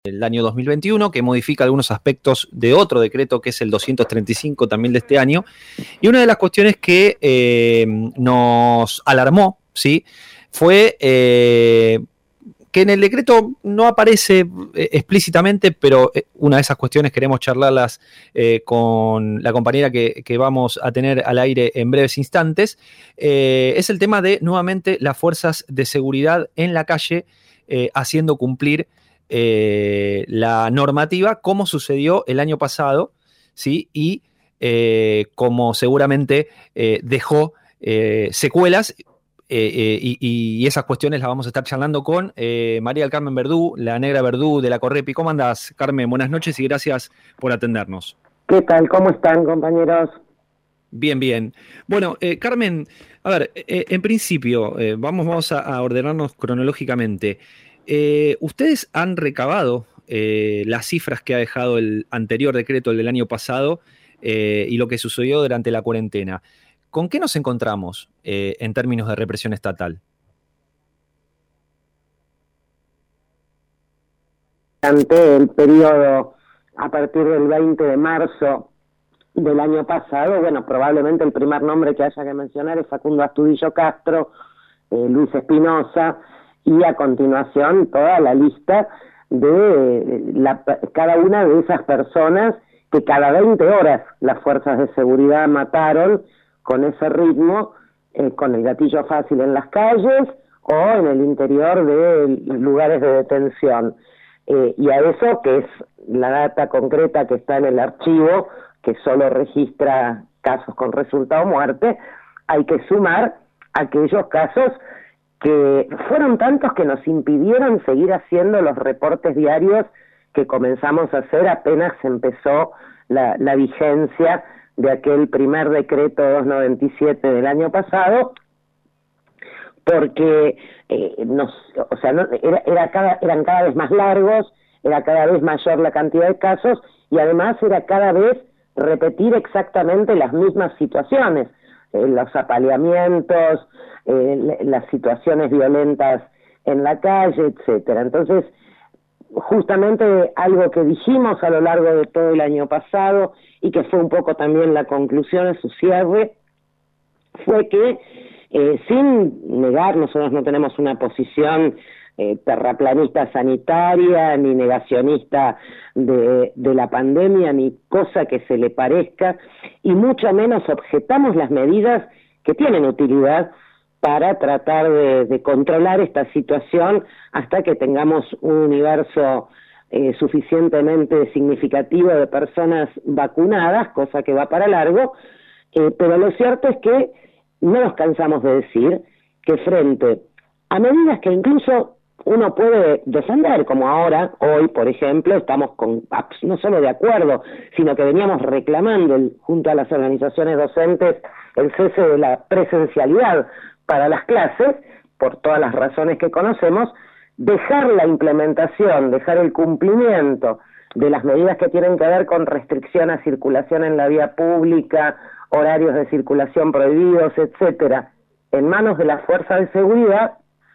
el año 2021, que modifica algunos aspectos de otro decreto que es el 235 también de este año. Y una de las cuestiones que nos alarmó, ¿sí?, fue que en el decreto no aparece explícitamente, pero una de esas cuestiones queremos charlarlas con la compañera que vamos a tener al aire en breves instantes, es el tema de nuevamente las fuerzas de seguridad en la calle haciendo cumplir la normativa, como sucedió el año pasado, ¿sí? Y como seguramente dejó secuelas. Y esas cuestiones las vamos a estar charlando con María del Carmen Verdú, la Negra Verdú de la Correpi. ¿Cómo andás, Carmen? Buenas noches y gracias por atendernos. ¿Qué tal? ¿Cómo están, compañeros? Bien, bien. Bueno, Carmen, a ver, en principio, vamos a ordenarnos cronológicamente. Ustedes han recabado las cifras que ha dejado el anterior decreto, el del año pasado, y lo que sucedió durante la cuarentena. ¿Con qué nos encontramos en términos de represión estatal? Ante el periodo a partir del 20 de marzo del año pasado, bueno, probablemente el primer nombre que haya que mencionar es Facundo Astudillo Castro, Luis Espinosa, y a continuación toda la lista de cada una de esas personas que cada 20 horas las fuerzas de seguridad mataron con ese ritmo, con el gatillo fácil en las calles o en el interior de lugares de detención. Y a eso, que es la data concreta que está en el archivo, que solo registra casos con resultado muerte, hay que sumar aquellos casos que fueron tantos que nos impidieron seguir haciendo los reportes diarios que comenzamos a hacer apenas empezó la vigencia de aquel primer decreto 297 del año pasado, porque eran cada vez más largos, era cada vez mayor la cantidad de casos y además era cada vez repetir exactamente las mismas situaciones, los apaleamientos, las situaciones violentas en la calle, etcétera. Entonces, justamente algo que dijimos a lo largo de todo el año pasado y que fue un poco también la conclusión a su cierre, fue que sin negar, nosotros no tenemos una posición terraplanista sanitaria, ni negacionista de la pandemia, ni cosa que se le parezca, y mucho menos objetamos las medidas que tienen utilidad para tratar de controlar esta situación hasta que tengamos un universo suficientemente significativo de personas vacunadas, cosa que va para largo, pero lo cierto es que no nos cansamos de decir que frente a medidas que incluso uno puede defender, como ahora, hoy, por ejemplo, estamos no solo de acuerdo, sino que veníamos reclamando junto a las organizaciones docentes el cese de la presencialidad para las clases, por todas las razones que conocemos, dejar la implementación, dejar el cumplimiento de las medidas que tienen que ver con restricción a circulación en la vía pública, horarios de circulación prohibidos, etcétera, en manos de las fuerzas de seguridad,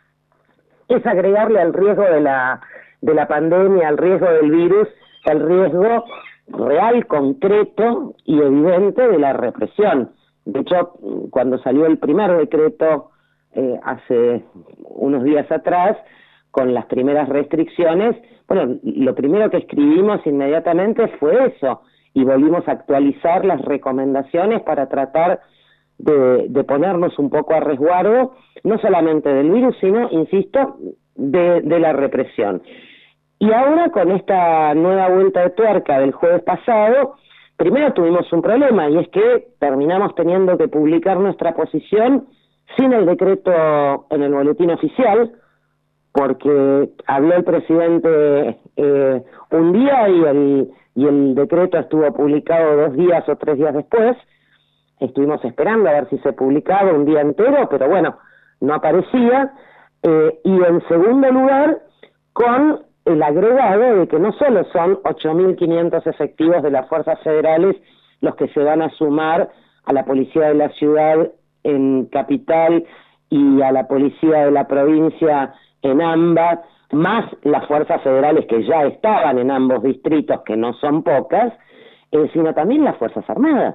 es agregarle al riesgo de la pandemia, al riesgo del virus, el riesgo real, concreto y evidente de la represión. De hecho, cuando salió el primer decreto hace unos días atrás, con las primeras restricciones, bueno, lo primero que escribimos inmediatamente fue eso, y volvimos a actualizar las recomendaciones para tratar de ponernos un poco a resguardo, no solamente del virus, sino, insisto, de la represión. Y ahora, con esta nueva vuelta de tuerca del jueves pasado, primero tuvimos un problema, y es que terminamos teniendo que publicar nuestra posición sin el decreto en el boletín oficial, porque habló el presidente un día y el decreto estuvo publicado 2 días o 3 días después. Estuvimos esperando a ver si se publicaba un día entero, pero bueno, no aparecía. Y en segundo lugar, con el agregado de que no solo son 8.500 efectivos de las fuerzas federales los que se van a sumar a la policía de la ciudad en Capital y a la policía de la provincia en AMBA más las fuerzas federales que ya estaban en ambos distritos, que no son pocas, sino también las Fuerzas Armadas.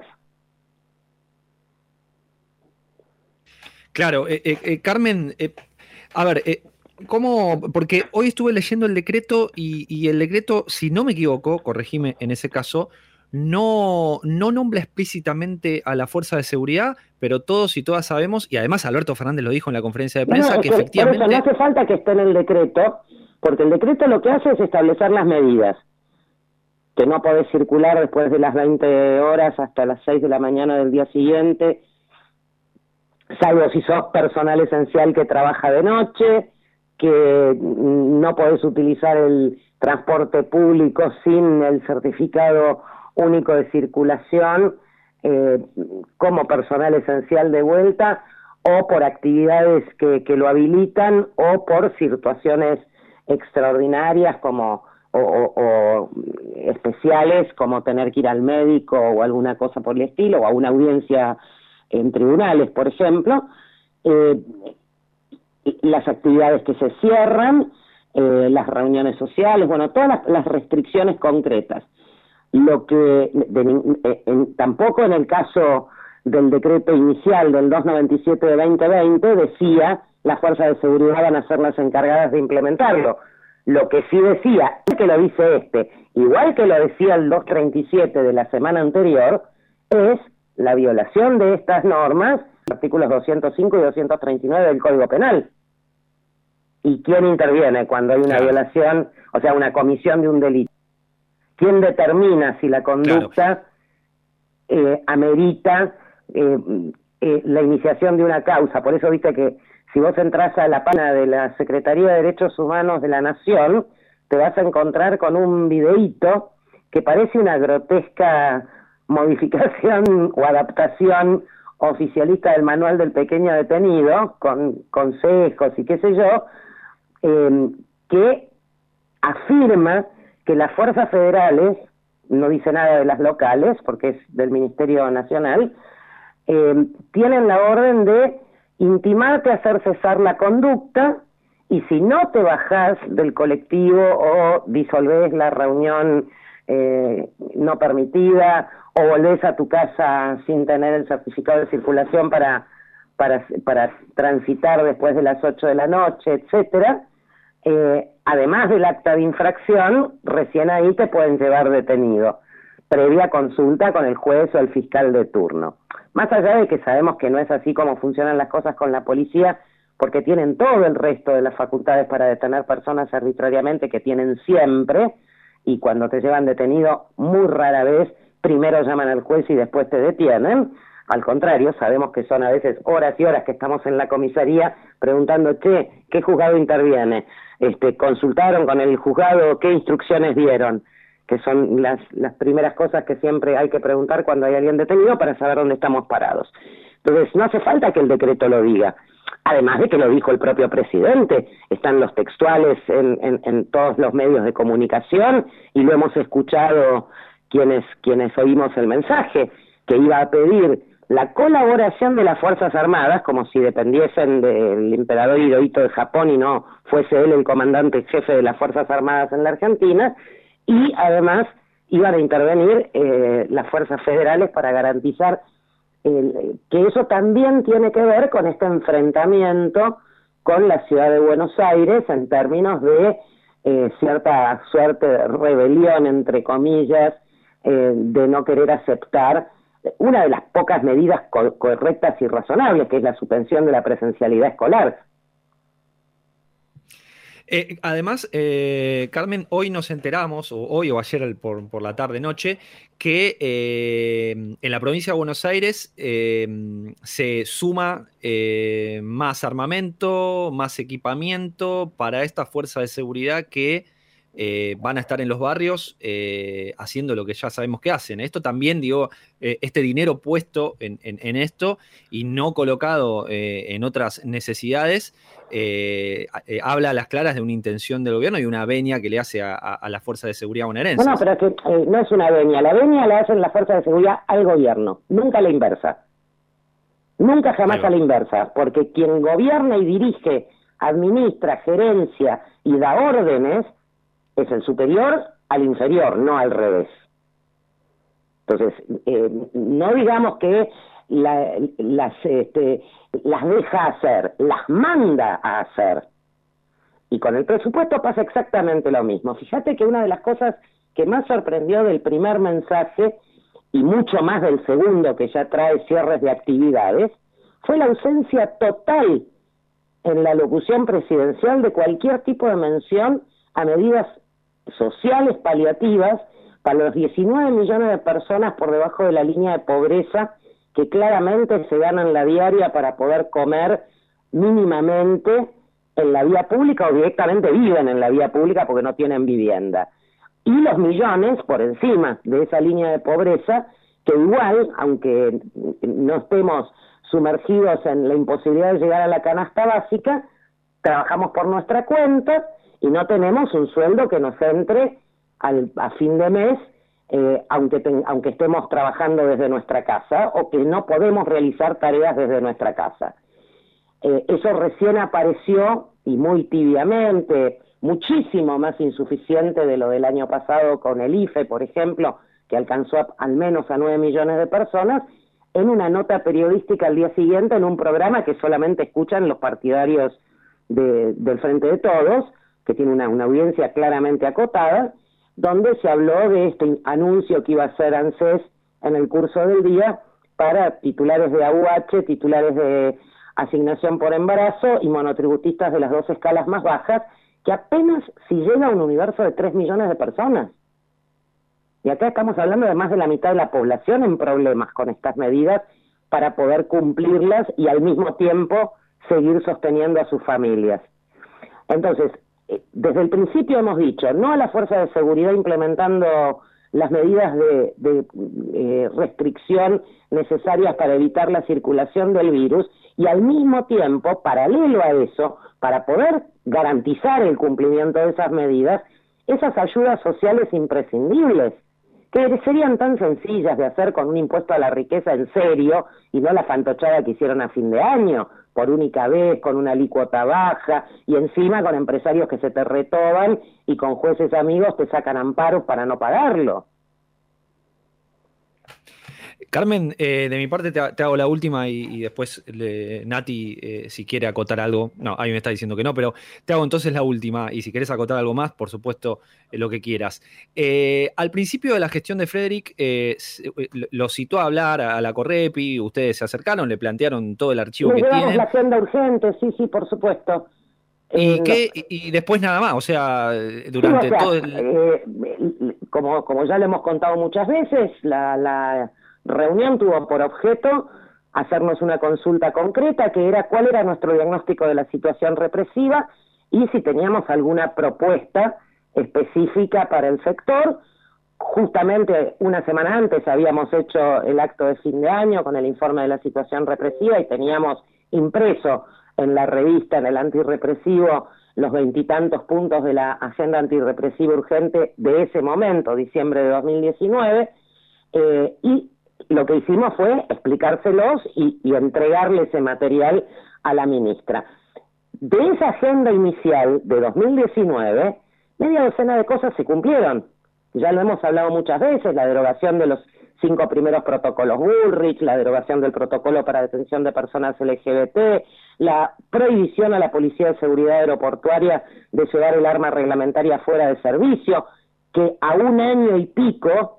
Claro, Carmen, a ver, ¿cómo? Porque hoy estuve leyendo el decreto y el decreto, si no me equivoco, corregime en ese caso, no nombra explícitamente a la fuerza de seguridad, pero todos y todas sabemos, y además Alberto Fernández lo dijo en la conferencia de prensa, que efectivamente... Por eso no hace falta que esté en el decreto, porque el decreto lo que hace es establecer las medidas. Que no podés circular después de las 20 horas hasta las 6 de la mañana del día siguiente, salvo si sos personal esencial que trabaja de noche, que no podés utilizar el transporte público sin el certificado único de circulación como personal esencial de vuelta, o por actividades que lo habilitan, o por situaciones extraordinarias como o especiales, como tener que ir al médico o alguna cosa por el estilo, o a una audiencia en tribunales, por ejemplo. Las actividades que se cierran, las reuniones sociales, bueno, todas las restricciones concretas. Lo que tampoco en el caso del decreto inicial del 297 de 2020 decía las fuerzas de seguridad van a ser las encargadas de implementarlo. Lo que sí decía, que lo dice igual que lo decía el 237 de la semana anterior, es la violación de estas normas, artículos 205 y 239 del Código Penal. ¿Y quién interviene cuando hay una violación, o sea, una comisión de un delito? ¿Quién determina si la conducta amerita la iniciación de una causa? Por eso viste que si vos entras a la página de la Secretaría de Derechos Humanos de la Nación, te vas a encontrar con un videíto que parece una grotesca modificación o adaptación oficialista del manual del pequeño detenido, con consejos y qué sé yo, que afirma que las fuerzas federales, no dice nada de las locales, porque es del Ministerio Nacional, tienen la orden de intimarte a hacer cesar la conducta, y si no te bajás del colectivo o disolvés la reunión no permitida, o volvés a tu casa sin tener el certificado de circulación para transitar después de las 8 de la noche, etcétera, además del acta de infracción, recién ahí te pueden llevar detenido, previa consulta con el juez o el fiscal de turno. Más allá de que sabemos que no es así como funcionan las cosas con la policía, porque tienen todo el resto de las facultades para detener personas arbitrariamente, que tienen siempre, y cuando te llevan detenido, muy rara vez, primero llaman al juez y después te detienen. Al contrario, sabemos que son a veces horas y horas que estamos en la comisaría preguntando, ¿qué juzgado interviene? ¿Consultaron con el juzgado? ¿Qué instrucciones dieron? Que son las primeras cosas que siempre hay que preguntar cuando hay alguien detenido para saber dónde estamos parados. Entonces, no hace falta que el decreto lo diga. Además de que lo dijo el propio presidente, están los textuales en todos los medios de comunicación, y lo hemos escuchado quienes oímos el mensaje, que iba a pedir la colaboración de las Fuerzas Armadas, como si dependiesen del emperador Hirohito de Japón y no fuese él el comandante jefe de las Fuerzas Armadas en la Argentina, y además iban a intervenir las fuerzas federales para garantizar que eso también tiene que ver con este enfrentamiento con la ciudad de Buenos Aires en términos de cierta suerte de rebelión, entre comillas, de no querer aceptar una de las pocas medidas correctas y razonables, que es la suspensión de la presencialidad escolar. Además, Carmen, hoy nos enteramos, hoy o ayer por la tarde-noche, que en la provincia de Buenos Aires se suma más armamento, más equipamiento para esta fuerza de seguridad que van a estar en los barrios haciendo lo que ya sabemos que hacen. Esto también, digo, este dinero puesto en esto y no colocado en otras necesidades, habla a las claras de una intención del gobierno y una venia que le hace a la fuerza de seguridad bonaerense. No, pero es que no es una venia. La venia la hacen las fuerzas de seguridad al gobierno, nunca a la inversa. Nunca jamás a la inversa, porque quien gobierna y dirige administra, gerencia y da órdenes es el superior al inferior, no al revés. Entonces, no digamos que las deja hacer, las manda a hacer. Y con el presupuesto pasa exactamente lo mismo. Fíjate que una de las cosas que más sorprendió del primer mensaje, y mucho más del segundo, que ya trae cierres de actividades, fue la ausencia total en la locución presidencial de cualquier tipo de mención a medidas sociales paliativas para los 19 millones de personas por debajo de la línea de pobreza que claramente se ganan la diaria para poder comer mínimamente en la vía pública o directamente viven en la vía pública porque no tienen vivienda. Y los millones por encima de esa línea de pobreza que igual, aunque no estemos sumergidos en la imposibilidad de llegar a la canasta básica, trabajamos por nuestra cuenta y no tenemos un sueldo que nos entre a fin de mes, aunque estemos trabajando desde nuestra casa o que no podemos realizar tareas desde nuestra casa. Eso recién apareció y muy tibiamente, muchísimo más insuficiente de lo del año pasado con el IFE, por ejemplo, que alcanzó al menos a 9 millones de personas, en una nota periodística al día siguiente en un programa que solamente escuchan los partidarios del Frente de Todos, que tiene una audiencia claramente acotada, donde se habló de este anuncio que iba a hacer ANSES en el curso del día para titulares de AUH, titulares de asignación por embarazo y monotributistas de las 2 escalas más bajas, que apenas si llega a un universo de 3 millones de personas. Y acá estamos hablando de más de la mitad de la población en problemas con estas medidas para poder cumplirlas y al mismo tiempo seguir sosteniendo a sus familias. Entonces, desde el principio hemos dicho, no a la fuerza de seguridad implementando las medidas de restricción necesarias para evitar la circulación del virus, y al mismo tiempo, paralelo a eso, para poder garantizar el cumplimiento de esas medidas, esas ayudas sociales imprescindibles, que serían tan sencillas de hacer con un impuesto a la riqueza en serio, y no la fantochada que hicieron a fin de año, por única vez, con una alícuota baja, y encima con empresarios que se te retoban, y con jueces amigos te sacan amparos para no pagarlo. Carmen, de mi parte te hago la última y después Nati, si quiere acotar algo, no, ahí me está diciendo que no, pero te hago entonces la última y si querés acotar algo más, por supuesto, lo que quieras. Al principio de la gestión de Frederick, lo citó a hablar a la Correpi, ustedes se acercaron, le plantearon todo el archivo que tienen. La agenda urgente, sí, por supuesto. Y después nada más, o sea, durante todo el... como ya lo hemos contado muchas veces, la reunión tuvo por objeto hacernos una consulta concreta que era cuál era nuestro diagnóstico de la situación represiva y si teníamos alguna propuesta específica para el sector. Justamente una semana antes habíamos hecho el acto de fin de año con el informe de la situación represiva y teníamos impreso en la revista, en el antirrepresivo, los 20 y tantos puntos de la agenda antirrepresiva urgente de ese momento, diciembre de 2019, y lo que hicimos fue explicárselos y entregarle ese material a la ministra. De esa agenda inicial de 2019, media docena de cosas se cumplieron. Ya lo hemos hablado muchas veces, la derogación de los 5 primeros protocolos Bullrich, la derogación del protocolo para detención de personas LGBT, la prohibición a la Policía de Seguridad Aeroportuaria de llevar el arma reglamentaria fuera de servicio, que a un año y pico,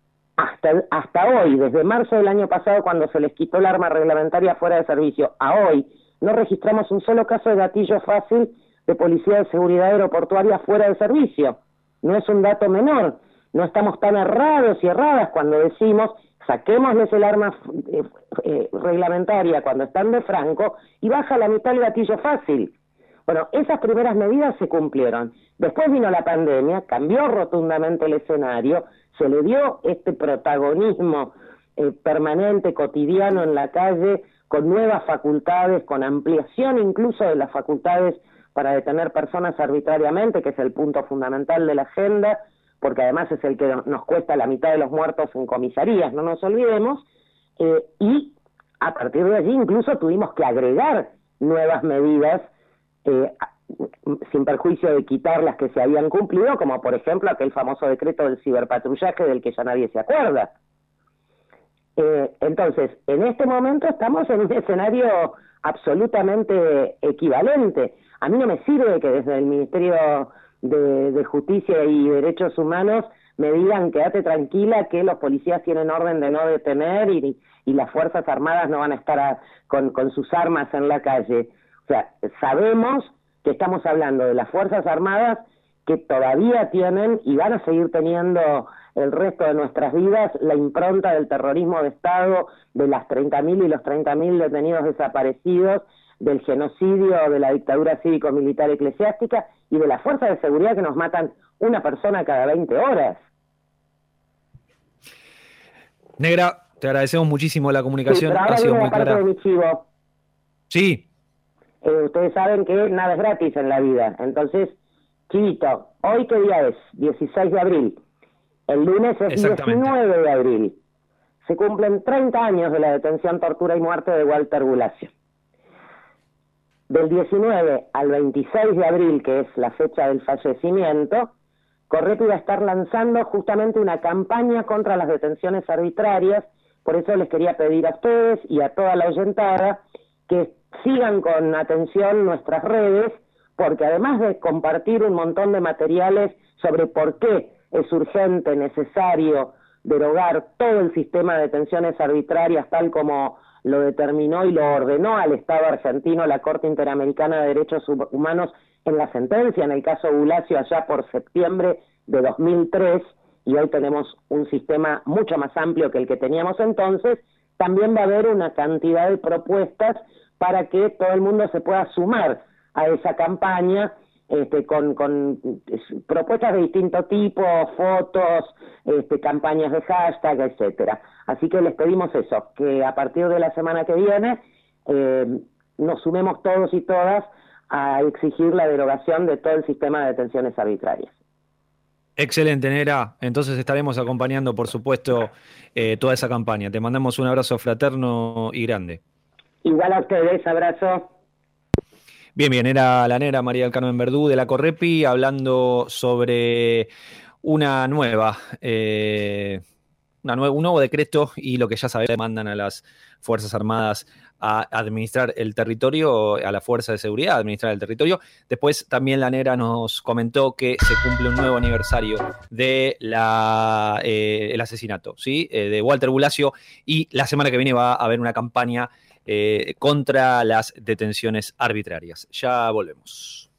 hasta hoy, desde marzo del año pasado cuando se les quitó el arma reglamentaria fuera de servicio, a hoy, no registramos un solo caso de gatillo fácil de Policía de Seguridad Aeroportuaria fuera de servicio. No es un dato menor. No estamos tan errados y erradas cuando decimos saquémosles el arma reglamentaria cuando están de franco y baja la mitad el gatillo fácil. Bueno, esas primeras medidas se cumplieron. Después vino la pandemia, cambió rotundamente el escenario, se le dio este protagonismo permanente, cotidiano en la calle, con nuevas facultades, con ampliación incluso de las facultades para detener personas arbitrariamente, que es el punto fundamental de la agenda, porque además es el que nos cuesta la mitad de los muertos en comisarías, no nos olvidemos, y a partir de allí incluso tuvimos que agregar nuevas medidas sin perjuicio de quitar las que se habían cumplido, como por ejemplo aquel famoso decreto del ciberpatrullaje del que ya nadie se acuerda. Entonces, en este momento estamos en un escenario absolutamente equivalente. A mí no me sirve que desde el Ministerio de Justicia y Derechos Humanos me digan quédate tranquila que los policías tienen orden de no detener y las Fuerzas Armadas no van a estar con sus armas en la calle. O sea, sabemos que estamos hablando de las Fuerzas Armadas que todavía tienen y van a seguir teniendo el resto de nuestras vidas la impronta del terrorismo de Estado, de las 30.000 y los 30.000 detenidos desaparecidos, del genocidio de la dictadura cívico-militar eclesiástica y de las fuerzas de seguridad que nos matan una persona cada 20 horas. Negra, te agradecemos muchísimo la comunicación, Sí, ha sido muy clara. De mi chivo. Sí. Ustedes saben que nada es gratis en la vida, entonces, chivito, ¿hoy qué día es? 16 de abril. El lunes es 19 de abril. Se cumplen 30 años de la detención, tortura y muerte de Walter Bulacio. Del 19 al 26 de abril, que es la fecha del fallecimiento, Correpi va a estar lanzando justamente una campaña contra las detenciones arbitrarias. Por eso les quería pedir a ustedes y a toda la oyentada que sigan con atención nuestras redes, porque además de compartir un montón de materiales sobre por qué es urgente, necesario derogar todo el sistema de detenciones arbitrarias tal como lo determinó y lo ordenó al Estado argentino la Corte Interamericana de Derechos Humanos en la sentencia, en el caso Bulacio allá por septiembre de 2003, y hoy tenemos un sistema mucho más amplio que el que teníamos entonces. También va a haber una cantidad de propuestas para que todo el mundo se pueda sumar a esa campaña, con propuestas de distinto tipo, fotos, campañas de hashtag, etcétera. Así que les pedimos eso, que a partir de la semana que viene nos sumemos todos y todas a exigir la derogación de todo el sistema de detenciones arbitrarias. Excelente, Negra. Entonces estaremos acompañando, por supuesto, toda esa campaña. Te mandamos un abrazo fraterno y grande. Igual a ustedes, abrazo. Bien, era la Negra María del Carmen Verdú de la Correpi hablando sobre un nuevo decreto y lo que ya sabemos, mandan a las Fuerzas Armadas a administrar el territorio, a la Fuerza de Seguridad a administrar el territorio. Después también la Negra nos comentó que se cumple un nuevo aniversario de el asesinato, ¿sí? De Walter Bulacio, y la semana que viene va a haber una campaña contra las detenciones arbitrarias. Ya volvemos.